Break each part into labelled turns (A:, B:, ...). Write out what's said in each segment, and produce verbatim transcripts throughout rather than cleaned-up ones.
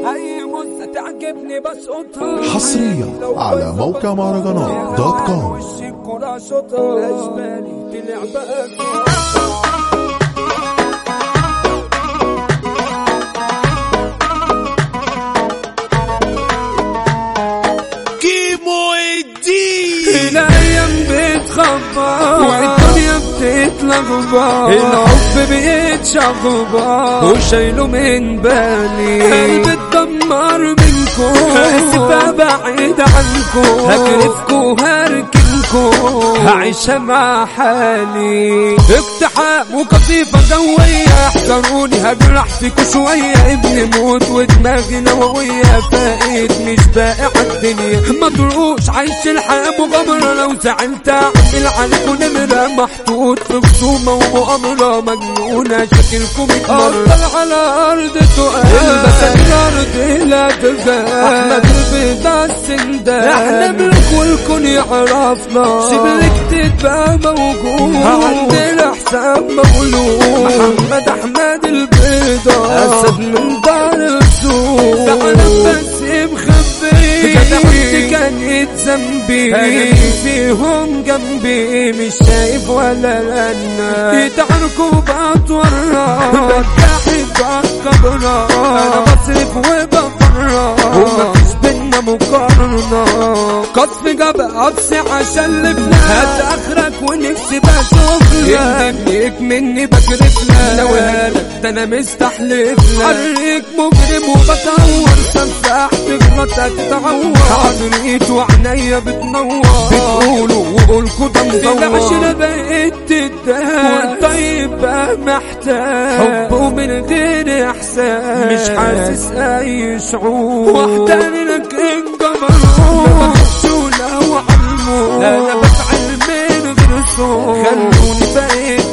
A: اي مزة تعجبني بسقطها
B: حصريا على موقع مهرجانات دوت كوم.
A: وش الكرة شوطها اشبالي طلع بقى الايام بتخبط والدنيا بتتلخبط، الحب بيتشخبط وشايله من بالي، قلبي اتدمر منكم هسيبها بعيد عنكم، هجرفكم هركنكم هعيشها مع حالي، اقتحام وقصيفة جوية احذروني هجرح فيكوا شوية، ابن موت ودماغي نووية فاقد مش باقي عالدنيا، ما تروقوش عايش الحياة مغامرة، لو زعلت اعمل عليكم نمرة، محطوط في خصومة ومؤامرة مجنونة شكلكم اتمرة، أفضل على أرض تقال البسات الأرض لا تزال، احنا البيضة السندال، احنا ملك والكون يعرفنا، شبلك تبقى موجود عندنا حساب مولود، محمد أحمد البيضة أسد من دار السوق، تعالى بس مخبي جدعتي كانت ذنبي، أنا فيهم جنبي مش شايف ولا لنا، يتعاركوا بأطورات بتحب بكبرات، أنا بصرف وبفرط ومفيش بينا مقارنة، قصف جاب قص عشان لفلان، هات آخرك ونفسي بشوفلك، يكذب مني بكرفلك، لو هالك ده أنا مستحلفلك، حريك مجرم وبتعور، سفاح تغلطك تعور، عضريت وعنيا بتنور، بتقولوا وقولكوا ده مزور، في العشرة بقيت تدار والطيب بقى محتاج، حبه من غير إحساس مش حاسس أي شعور، واحتاني لك انجبروه شولة وعلموه، أنا بفعل من غير صوت، خلوني بقيت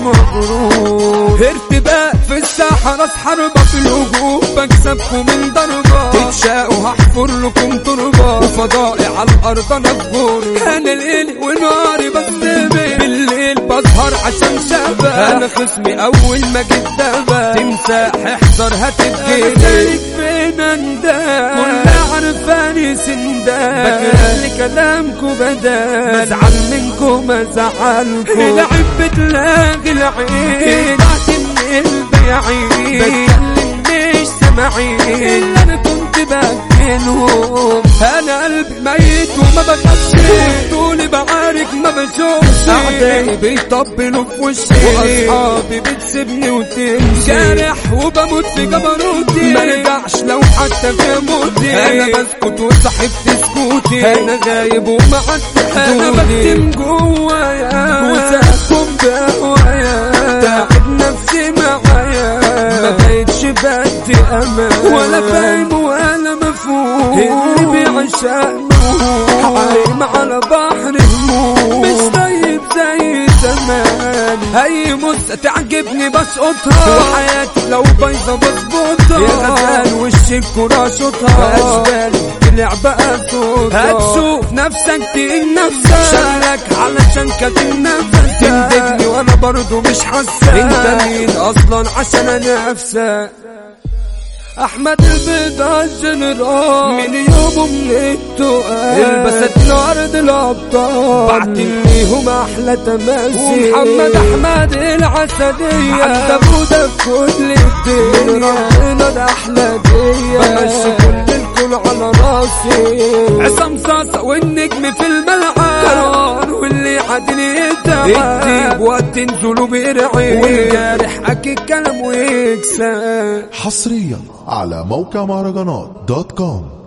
A: مغرور، ارتباك في الساحة راس حربة في الهجوم، بكسبكم من ضربة تتشاقوا هحفر لكم تربة، وفضائي على الأرض أنا بجور، أنا ليلي ونهاري بكتبي، بالليل بسهر عشان شبه، أنا خصمي أول ما جيت دبا، تمساح احذر هتتجيلي، أنا فين أنداء كلها عرفاني سندان، بكرهلي كلامكم بدال، بزعل منكم أزعلكم، العب بتلاقي العين ضعت من البياعين، بتكلم مش سامعين اللي أنا كنت بأكلهم، أنا قلبي ميت وما بخافش، طولي بعارك ما بشوفش، أعدائي بيطبلوا في وشي، وأصحابي بتسيبني وتمشي، جارح وبموت في جبروتي، ما رجعش لو حتى في موتي، أنا بسكت وصاحب تسكوتي، أنا غايب وما حد أنا بكتم جوايا وساكم بهوايا، تعب نفسي معايا ما بقيتش بدي أمان، ولا فاهم ولا مفهوم، اللي بيعشق عايم على بحر هموم، مش طيب زي زمان، أي مزة تعجبني بسقطها، وحياتي لو بايظة بظبطها، يا غزال وش الكرة شوطها، أشبالي طلع بقى صوتها، هتشوف نفسك تقين نفسك، شغلك علشان كاتم نفسك، تندبني وأنا برضو مش حاسك، انت مين أصلا عشان أنافسك، أحمد البيضة الجنرال من يومه من التقال، البست الأرض الأبطال بعتليهم أحلى تماثيل، ومحمد أحمد العسدية عند بوده في كل الدنيا، ربنا ده أحلى دية، بمشي كل الكل على راسي، عصام صاصة والنجم في الملعب، كروان واللي عادل يدعى، الديب وقت تنزلوا بيرعي، والجارح أكيد كلام ويكسب.
B: حصريا على موقع مهرجانات دوت كوم.